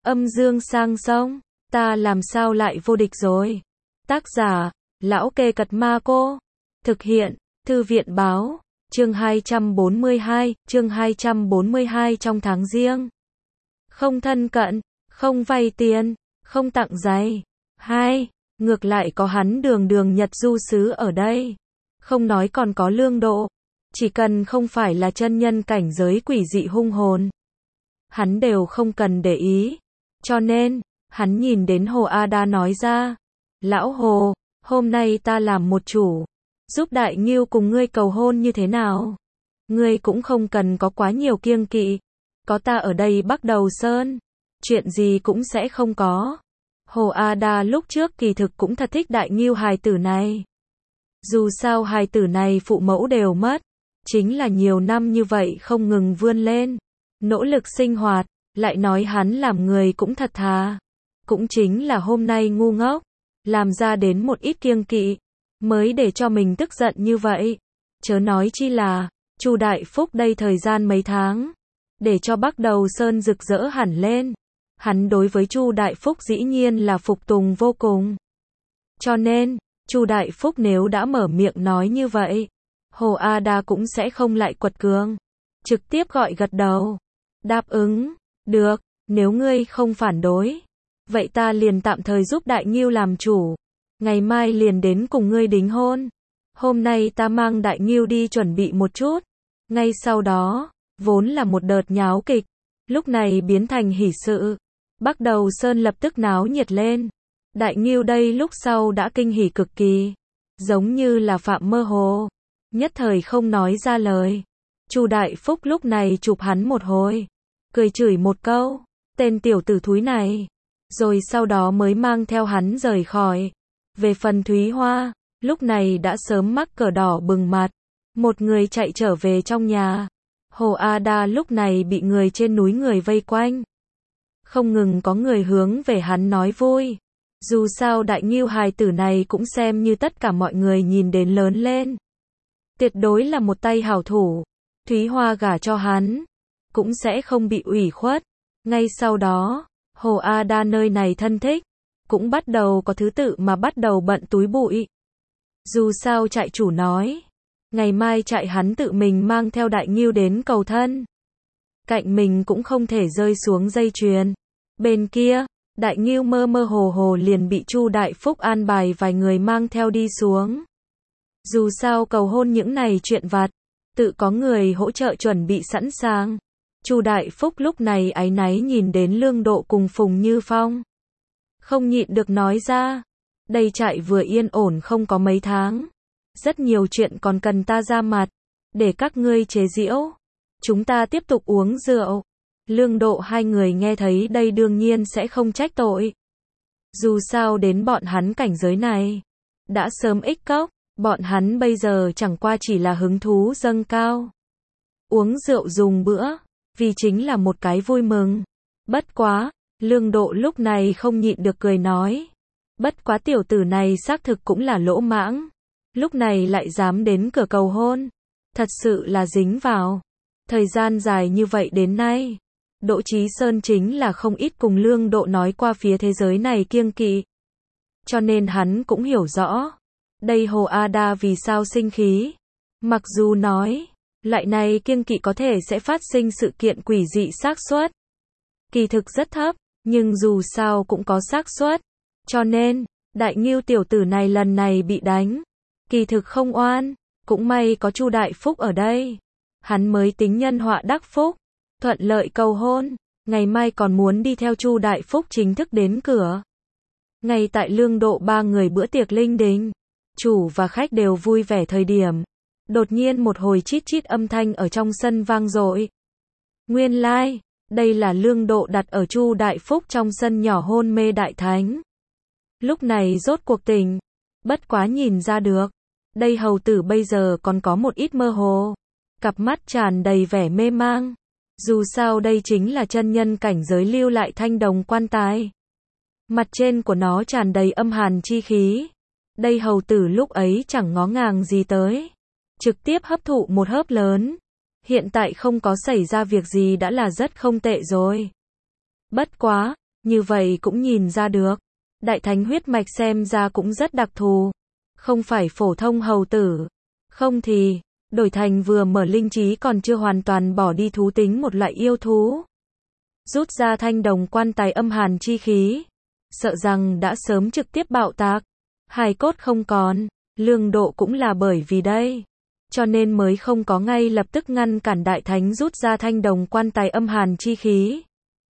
Âm dương sang sông, ta làm sao lại vô địch rồi. Tác giả, Lão Kê Cật Ma Cô. Thực hiện, Thư viện Báo. Chương 242, chương 242 trong tháng riêng. Không thân cận, không vay tiền, không tặng giày. Hai, ngược lại có hắn Đường Đường Nhật Du Sứ ở đây. Không nói còn có Lương Độ. Chỉ cần không phải là chân nhân cảnh giới quỷ dị hung hồn, hắn đều không cần để ý. Cho nên, hắn nhìn đến Hồ A Đa nói ra. Lão Hồ, hôm nay ta làm một chủ. Giúp Đại Ngưu cùng ngươi cầu hôn như thế nào? Ngươi cũng không cần có quá nhiều kiêng kỵ. Có ta ở đây Bắc Đầu Sơn. Chuyện gì cũng sẽ không có. Hồ A Đa lúc trước kỳ thực cũng thật thích Đại Ngưu hài tử này. Dù sao hài tử này phụ mẫu đều mất. Chính là nhiều năm như vậy không ngừng vươn lên. Nỗ lực sinh hoạt, lại nói hắn làm người cũng thật thà. Cũng chính là hôm nay ngu ngốc, làm ra đến một ít kiêng kỵ, mới để cho mình tức giận như vậy. Chớ nói chi là, Chu Đại Phúc đây thời gian mấy tháng, để cho Bắc Đầu Sơn rực rỡ hẳn lên. Hắn đối với Chu Đại Phúc dĩ nhiên là phục tùng vô cùng. Cho nên, Chu Đại Phúc nếu đã mở miệng nói như vậy, Hồ A Đa cũng sẽ không lại quật cường, trực tiếp gọi gật đầu. Đáp ứng, được, nếu ngươi không phản đối, vậy ta liền tạm thời giúp Đại Ngưu làm chủ. Ngày mai liền đến cùng ngươi đính hôn. Hôm nay ta mang Đại Ngưu đi chuẩn bị một chút. Ngay sau đó, vốn là một đợt nháo kịch, lúc này biến thành hỉ sự. Bắc Đầu Sơn lập tức náo nhiệt lên. Đại Ngưu đây lúc sau đã kinh hỉ cực kỳ, giống như là phạm mơ hồ, nhất thời không nói ra lời. Chu Đại Phúc lúc này chụp hắn một hồi, cười chửi một câu, tên tiểu tử thúi này, rồi sau đó mới mang theo hắn rời khỏi. Về phần Thúy Hoa, lúc này đã sớm mắc cờ đỏ bừng mặt, một người chạy trở về trong nhà. Hồ A Đa lúc này bị người trên núi người vây quanh, không ngừng có người hướng về hắn nói vui. Dù sao Đại Ngưu hài tử này cũng xem như tất cả mọi người nhìn đến lớn lên, tuyệt đối là một tay hảo thủ. Thúy Hoa gả cho hắn, cũng sẽ không bị ủy khuất. Ngay sau đó, Hồ A Đa nơi này thân thích, cũng bắt đầu có thứ tự mà bắt đầu bận túi bụi. Dù sao trại chủ nói, ngày mai trại hắn tự mình mang theo Đại Ngưu đến cầu thân. Cạnh mình cũng không thể rơi xuống dây chuyền. Bên kia, Đại Ngưu mơ mơ hồ hồ liền bị Chu Đại Phúc an bài vài người mang theo đi xuống. Dù sao cầu hôn những này chuyện vặt, tự có người hỗ trợ chuẩn bị sẵn sàng. Chu Đại Phúc lúc này áy náy nhìn đến Lương Độ cùng Phùng Như Phong, không nhịn được nói ra, đây trại vừa yên ổn không có mấy tháng, rất nhiều chuyện còn cần ta ra mặt, để các ngươi chế giễu. Chúng ta tiếp tục uống rượu. Lương Độ hai người nghe thấy đây đương nhiên sẽ không trách tội. Dù sao đến bọn hắn cảnh giới này, đã sớm ích cốc, bọn hắn bây giờ chẳng qua chỉ là hứng thú dâng cao. Uống rượu dùng bữa, vì chính là một cái vui mừng. Bất quá, Lương Độ lúc này không nhịn được cười nói. Bất quá tiểu tử này xác thực cũng là lỗ mãng. Lúc này lại dám đến cửa cầu hôn. Thật sự là dính vào. Thời gian dài như vậy đến nay, Đỗ Chí Sơn chính là không ít cùng Lương Độ nói qua phía thế giới này kiêng kỵ. Cho nên hắn cũng hiểu rõ. Đây Hồ A Đa vì sao sinh khí. Mặc dù nói, loại này kiêng kỵ có thể sẽ phát sinh sự kiện quỷ dị xác suất. Kỳ thực rất thấp, nhưng dù sao cũng có xác suất. Cho nên, Đại Ngưu tiểu tử này lần này bị đánh. Kỳ thực không oan, cũng may có Chu Đại Phúc ở đây. Hắn mới tính nhân họa đắc phúc, thuận lợi cầu hôn, ngày mai còn muốn đi theo Chu Đại Phúc chính thức đến cửa. Ngay tại Lương Độ ba người bữa tiệc linh đình, chủ và khách đều vui vẻ thời điểm, đột nhiên một hồi chít chít âm thanh ở trong sân vang dội. Nguyên lai, đây là Lương Độ đặt ở Chu Đại Phúc trong sân nhỏ hôn mê đại thánh. Lúc này rốt cuộc tỉnh, bất quá nhìn ra được, đây hầu tử bây giờ còn có một ít mơ hồ, cặp mắt tràn đầy vẻ mê mang. Dù sao đây chính là chân nhân cảnh giới lưu lại thanh đồng quan tài. Mặt trên của nó tràn đầy âm hàn chi khí. Đây hầu tử lúc ấy chẳng ngó ngàng gì tới, trực tiếp hấp thụ một hớp lớn. Hiện tại không có xảy ra việc gì đã là rất không tệ rồi. Bất quá, Như vậy cũng nhìn ra được. Đại thánh huyết mạch xem ra cũng rất đặc thù. Không phải phổ thông hầu tử. Không thì, đổi thành vừa mở linh trí còn chưa hoàn toàn bỏ đi thú tính một loại yêu thú. Rút ra thanh đồng quan tài âm hàn chi khí. Sợ rằng đã sớm trực tiếp bạo tạc. Hài cốt không còn. Lương Độ cũng là bởi vì đây. Cho nên mới không có ngay lập tức ngăn cản đại thánh rút ra thanh đồng quan tài âm hàn chi khí.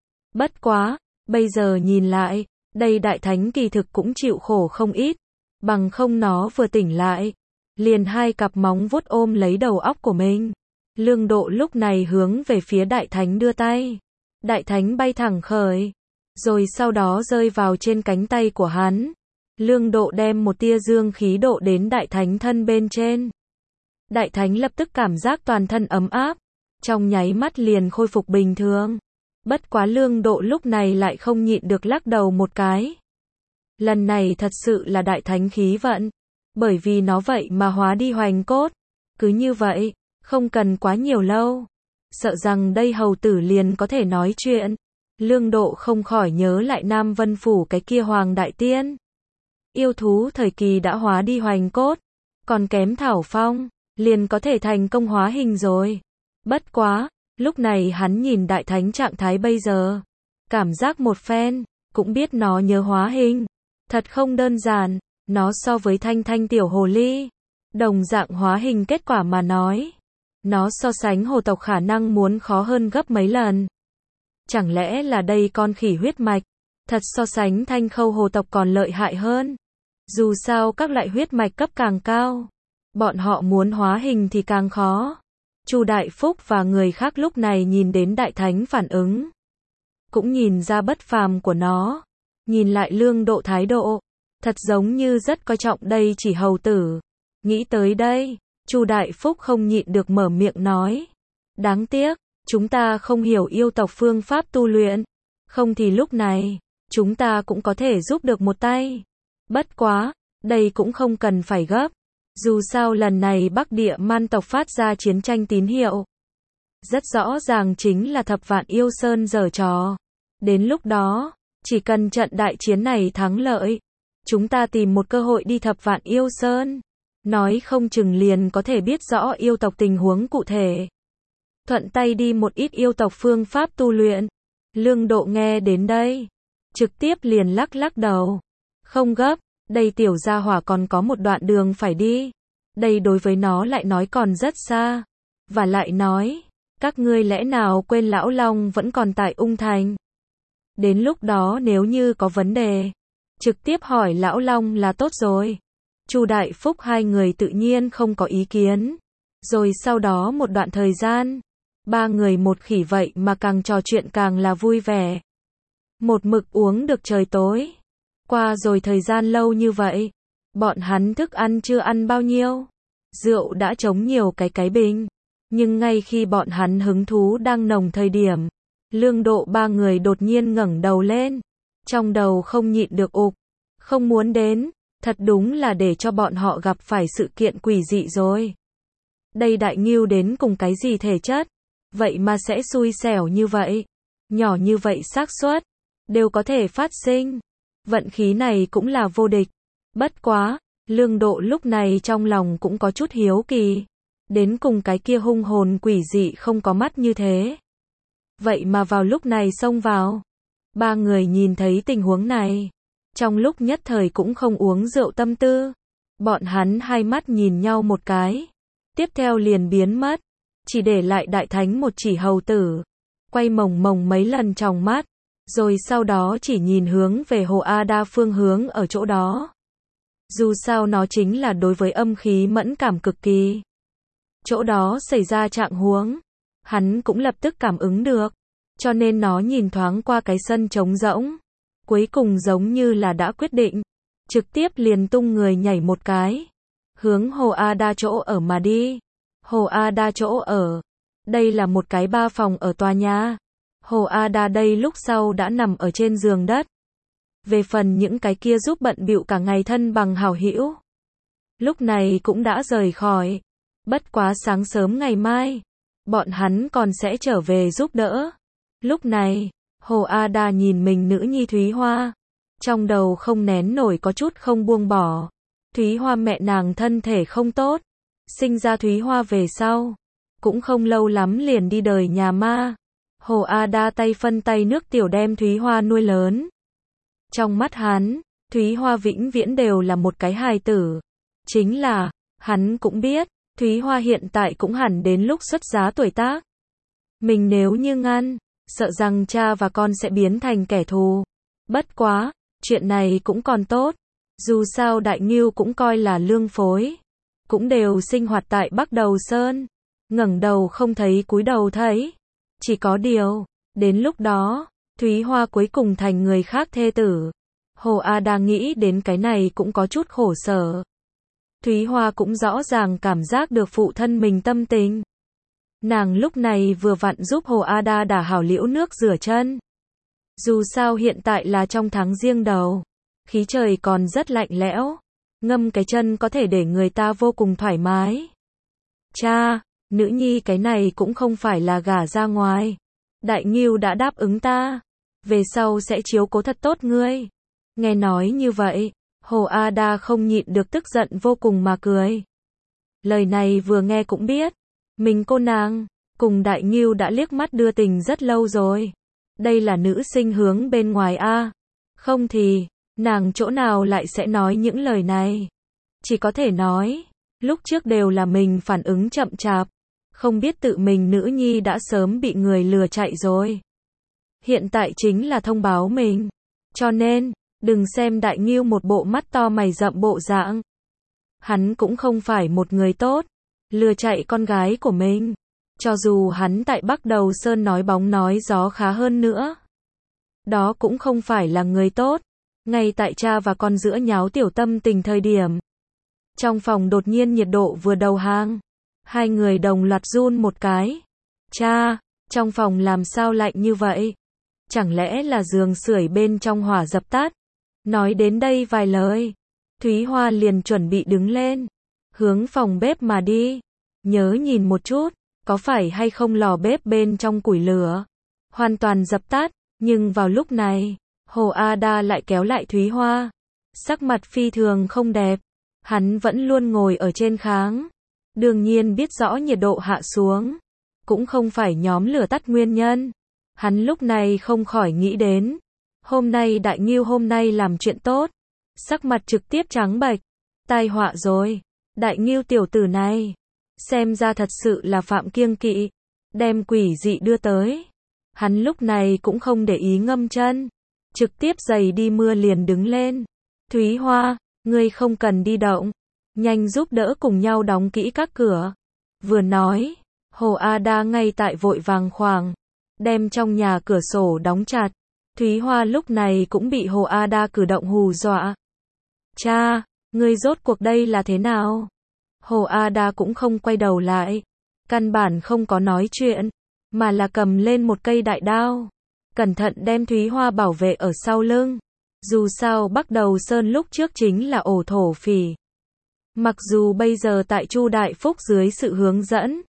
Bất quá, bây giờ nhìn lại, đây đại thánh kỳ thực cũng chịu khổ không ít. Bằng không nó vừa tỉnh lại. Liền hai cặp móng vuốt ôm lấy đầu óc của mình. Lương Độ lúc này hướng về phía đại thánh đưa tay. Đại thánh bay thẳng khởi. Rồi sau đó rơi vào trên cánh tay của hắn. Lương Độ đem một tia dương khí độ đến đại thánh thân bên trên. Đại thánh lập tức cảm giác toàn thân ấm áp. Trong nháy mắt liền khôi phục bình thường. Bất quá Lương Độ lúc này lại không nhịn được lắc đầu một cái. Lần này thật sự là đại thánh khí vận. Bởi vì nó vậy mà hóa đi hoành cốt. Cứ như vậy, không cần quá nhiều lâu. Sợ rằng đây hầu tử liền có thể nói chuyện. Lương Độ không khỏi nhớ lại Nam Vân Phủ cái kia Hoàng Đại Tiên. Yêu thú thời kỳ đã hóa đi hoành cốt. Còn kém Thảo Phong, liền có thể thành công hóa hình rồi. Bất quá, lúc này hắn nhìn đại thánh trạng thái bây giờ. Cảm giác một phen, cũng biết nó nhớ hóa hình. Thật không đơn giản, nó so với Thanh Thanh tiểu hồ ly. Đồng dạng hóa hình kết quả mà nói. Nó so sánh hồ tộc khả năng muốn khó hơn gấp mấy lần. Chẳng lẽ là đây con khỉ huyết mạch, thật so sánh Thanh Khâu hồ tộc còn lợi hại hơn. Dù sao các loại huyết mạch cấp càng cao, bọn họ muốn hóa hình thì càng khó. Chu Đại Phúc và người khác lúc này nhìn đến đại thánh phản ứng. Cũng nhìn ra bất phàm của nó. Nhìn lại Lương Độ thái độ. Thật giống như rất coi trọng đây chỉ hầu tử. Nghĩ tới đây, Chu Đại Phúc không nhịn được mở miệng nói. Đáng tiếc, chúng ta không hiểu yêu tộc phương pháp tu luyện. Không thì lúc này, chúng ta cũng có thể giúp được một tay. Bất quá, đây cũng không cần phải gấp. Dù sao lần này Bắc Địa Man tộc phát ra chiến tranh tín hiệu. Rất rõ ràng chính là Thập Vạn Yêu Sơn giở trò. Đến lúc đó, chỉ cần trận đại chiến này thắng lợi, chúng ta tìm một cơ hội đi Thập Vạn Yêu Sơn. Nói không chừng liền có thể biết rõ yêu tộc tình huống cụ thể. Thuận tay đi một ít yêu tộc phương pháp tu luyện. Lương Độ nghe đến đây, trực tiếp liền lắc đầu. Không gấp, đây tiểu gia hỏa còn có một đoạn đường phải đi. Đây đối với nó lại nói còn rất xa. Và lại nói, các ngươi lẽ nào quên Lão Long vẫn còn tại Ung Thành. Đến lúc đó nếu như có vấn đề, trực tiếp hỏi Lão Long là tốt rồi. Chu Đại Phúc hai người tự nhiên không có ý kiến. Rồi sau đó một đoạn thời gian, ba người một khỉ vậy mà càng trò chuyện càng là vui vẻ. Một mực uống được trời tối. Qua rồi thời gian lâu như vậy, bọn hắn thức ăn chưa ăn bao nhiêu. Rượu đã trống nhiều cái bình. Nhưng ngay khi bọn hắn hứng thú đang nồng thời điểm, Lương Độ ba người đột nhiên ngẩng đầu lên. Trong đầu không nhịn được ục. Không muốn đến, thật đúng là để cho bọn họ gặp phải sự kiện quỷ dị rồi. Đây đại ngưu đến cùng cái gì thể chất, vậy mà sẽ xui xẻo như vậy. Nhỏ như vậy xác suất đều có thể phát sinh. Vận khí này cũng là vô địch. Bất quá, Lương Độ lúc này trong lòng cũng có chút hiếu kỳ. Đến cùng cái kia hung hồn quỷ dị không có mắt như thế. Vậy mà vào lúc này xông vào. Ba người nhìn thấy tình huống này. Trong lúc nhất thời cũng không uống rượu tâm tư. Bọn hắn hai mắt nhìn nhau một cái. Tiếp theo liền biến mất. Chỉ để lại đại thánh một chỉ hầu tử. Quay mồng mồng mấy lần trong mắt. Rồi sau đó chỉ nhìn hướng về Hồ A Đa phương hướng ở chỗ đó. Dù sao nó chính là đối với âm khí mẫn cảm cực kỳ. Chỗ đó xảy ra trạng huống. Hắn cũng lập tức cảm ứng được. Cho nên nó nhìn thoáng qua cái sân trống rỗng. Cuối cùng giống như là đã quyết định. Trực tiếp liền tung người nhảy một cái. Hướng Hồ A Đa chỗ ở mà đi. Hồ A Đa chỗ ở. Đây là một cái 3 phòng ở tòa nhà. Hồ A Đa đây lúc sau đã nằm ở trên giường đất. Về phần những cái kia giúp bận bịu cả ngày thân bằng hảo hữu, lúc này cũng đã rời khỏi. Bất quá sáng sớm ngày mai, bọn hắn còn sẽ trở về giúp đỡ. Lúc này, Hồ A Đa nhìn mình nữ nhi Thúy Hoa, trong đầu không nén nổi có chút không buông bỏ. Thúy Hoa mẹ nàng thân thể không tốt, sinh ra Thúy Hoa về sau, cũng không lâu lắm liền đi đời nhà ma. Hồ A Đa tay phân tay nước tiểu đem Thúy Hoa nuôi lớn. Trong mắt hắn, Thúy Hoa vĩnh viễn đều là một cái hài tử. Chính là, hắn cũng biết, Thúy Hoa hiện tại cũng hẳn đến lúc xuất giá tuổi tác. Mình nếu như ngăn, sợ rằng cha và con sẽ biến thành kẻ thù. Bất quá, chuyện này cũng còn tốt. Dù sao Đại Ngưu cũng coi là lương phối. Cũng đều sinh hoạt tại Bắc Đầu Sơn. Ngẩng đầu không thấy cúi đầu thấy. Chỉ có điều, đến lúc đó, Thúy Hoa cuối cùng thành người khác thê tử. Hồ A Đa nghĩ đến cái này cũng có chút khổ sở. Thúy Hoa cũng rõ ràng cảm giác được phụ thân mình tâm tình. Nàng lúc này vừa vặn giúp Hồ A Đa đả hảo liễu nước rửa chân. Dù sao hiện tại là trong tháng giêng đầu, khí trời còn rất lạnh lẽo, ngâm cái chân có thể để người ta vô cùng thoải mái. Cha, nữ nhi cái này cũng không phải là gả ra ngoài. Đại Ngưu đã đáp ứng ta, về sau sẽ chiếu cố thật tốt ngươi. Nghe nói như vậy, Hồ A Đa không nhịn được tức giận vô cùng mà cười. Lời này vừa nghe cũng biết, mình cô nàng, cùng Đại Ngưu đã liếc mắt đưa tình rất lâu rồi. Đây là nữ sinh hướng bên ngoài a. Không thì, nàng chỗ nào lại sẽ nói những lời này. Chỉ có thể nói, lúc trước đều là mình phản ứng chậm chạp, không biết tự mình nữ nhi đã sớm bị người lừa chạy rồi. Hiện tại chính là thông báo mình. Cho nên, đừng xem Đại Ngưu một bộ mắt to mày rậm bộ dạng. Hắn cũng không phải một người tốt, lừa chạy con gái của mình. Cho dù hắn tại Bắc Đầu Sơn nói bóng nói gió khá hơn nữa, đó cũng không phải là người tốt. Ngay tại cha và con giữa nháo tiểu tâm tình thời điểm, trong phòng đột nhiên nhiệt độ vừa đầu hàng, hai người đồng loạt run một cái. Cha, trong phòng làm sao lạnh như vậy? Chẳng lẽ là giường sưởi bên trong hỏa dập tắt? Nói đến đây vài lời, Thúy Hoa liền chuẩn bị đứng lên, hướng phòng bếp mà đi. Nhớ nhìn một chút, có phải hay không lò bếp bên trong củi lửa hoàn toàn dập tắt. Nhưng vào lúc này, Hồ A Đa lại kéo lại Thúy Hoa. Sắc mặt phi thường không đẹp. Hắn vẫn luôn ngồi ở trên kháng. Đương nhiên biết rõ nhiệt độ hạ xuống, cũng không phải nhóm lửa tắt nguyên nhân. Hắn lúc này không khỏi nghĩ đến, hôm nay Đại Ngưu hôm nay làm chuyện tốt. Sắc mặt trực tiếp trắng bệch. Tai họa rồi. Đại Ngưu tiểu tử này, xem ra thật sự là phạm kiêng kỵ, đem quỷ dị đưa tới. Hắn lúc này cũng không để ý ngâm chân, trực tiếp giày đi mưa liền đứng lên. Thúy Hoa, ngươi không cần đi động, nhanh giúp đỡ cùng nhau đóng kỹ các cửa. Vừa nói, Hồ A Đa ngay tại vội vàng khoàng, đem trong nhà cửa sổ đóng chặt. Thúy Hoa lúc này cũng bị Hồ A Đa cử động hù dọa. Cha, ngươi rốt cuộc đây là thế nào? Hồ A Đa cũng không quay đầu lại, căn bản không có nói chuyện, mà là cầm lên một cây đại đao, cẩn thận đem Thúy Hoa bảo vệ ở sau lưng. Dù sao Bắc Đầu Sơn lúc trước chính là ổ thổ phỉ. Mặc dù bây giờ tại Chu Đại Phúc dưới sự hướng dẫn,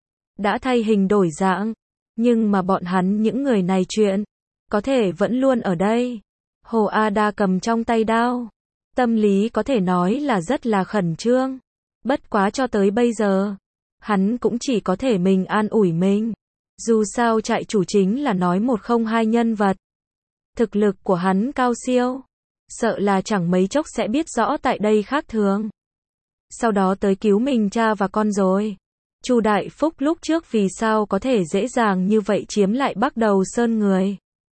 đã thay hình đổi dạng, nhưng mà bọn hắn những người này chuyện, có thể vẫn luôn ở đây. Hồ A Đa cầm trong tay đao, tâm lý có thể nói là rất là khẩn trương. Bất quá cho tới bây giờ, hắn cũng chỉ có thể mình an ủi mình. Dù sao trại chủ chính là nói một không hai nhân vật. Thực lực của hắn cao siêu, sợ là chẳng mấy chốc sẽ biết rõ tại đây khác thường. Sau đó tới cứu mình cha và con rồi. Chu Đại Phúc lúc trước vì sao có thể dễ dàng như vậy chiếm lại Bắc Đầu Sơn người?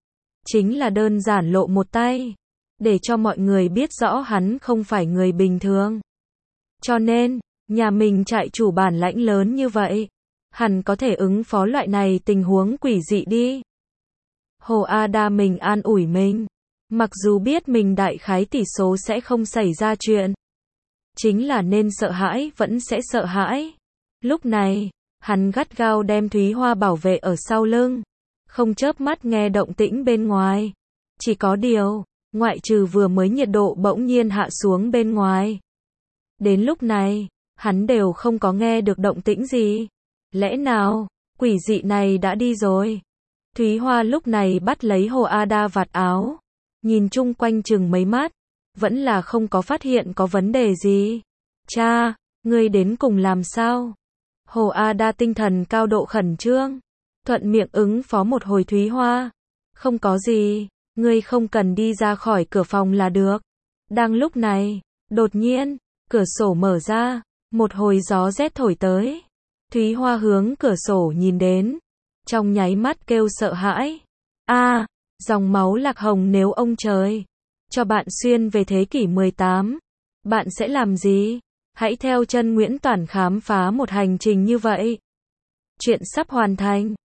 Chính là đơn giản lộ một tay, để cho mọi người biết rõ hắn không phải người bình thường. Cho nên, nhà mình trại chủ bản lãnh lớn như vậy, hẳn có thể ứng phó loại này tình huống quỷ dị đi. Hồ A Đa mình an ủi mình, mặc dù biết mình đại khái tỷ số sẽ không xảy ra chuyện, chính là nên sợ hãi vẫn sẽ sợ hãi. Lúc này, hắn gắt gao đem Thúy Hoa bảo vệ ở sau lưng, không chớp mắt nghe động tĩnh bên ngoài. Chỉ có điều, ngoại trừ vừa mới nhiệt độ bỗng nhiên hạ xuống bên ngoài, đến lúc này, hắn đều không có nghe được động tĩnh gì. Lẽ nào, quỷ dị này đã đi rồi? Thúy Hoa lúc này bắt lấy Hồ A Đa vạt áo, nhìn chung quanh chừng mấy mát, vẫn là không có phát hiện có vấn đề gì. Cha, ngươi đến cùng làm sao? Hồ A Đa tinh thần cao độ khẩn trương, thuận miệng ứng phó một hồi. Thúy Hoa, không có gì, ngươi không cần đi ra khỏi cửa phòng là được. Đang lúc này, đột nhiên, cửa sổ mở ra, một hồi gió rét thổi tới. Thúy Hoa hướng cửa sổ nhìn đến, trong nháy mắt kêu sợ hãi. A, dòng máu Lạc Hồng, nếu ông trời cho bạn xuyên về thế kỷ 18, bạn sẽ làm gì? Hãy theo chân Nguyễn Toản khám phá một hành trình như vậy. Chuyện sắp hoàn thành.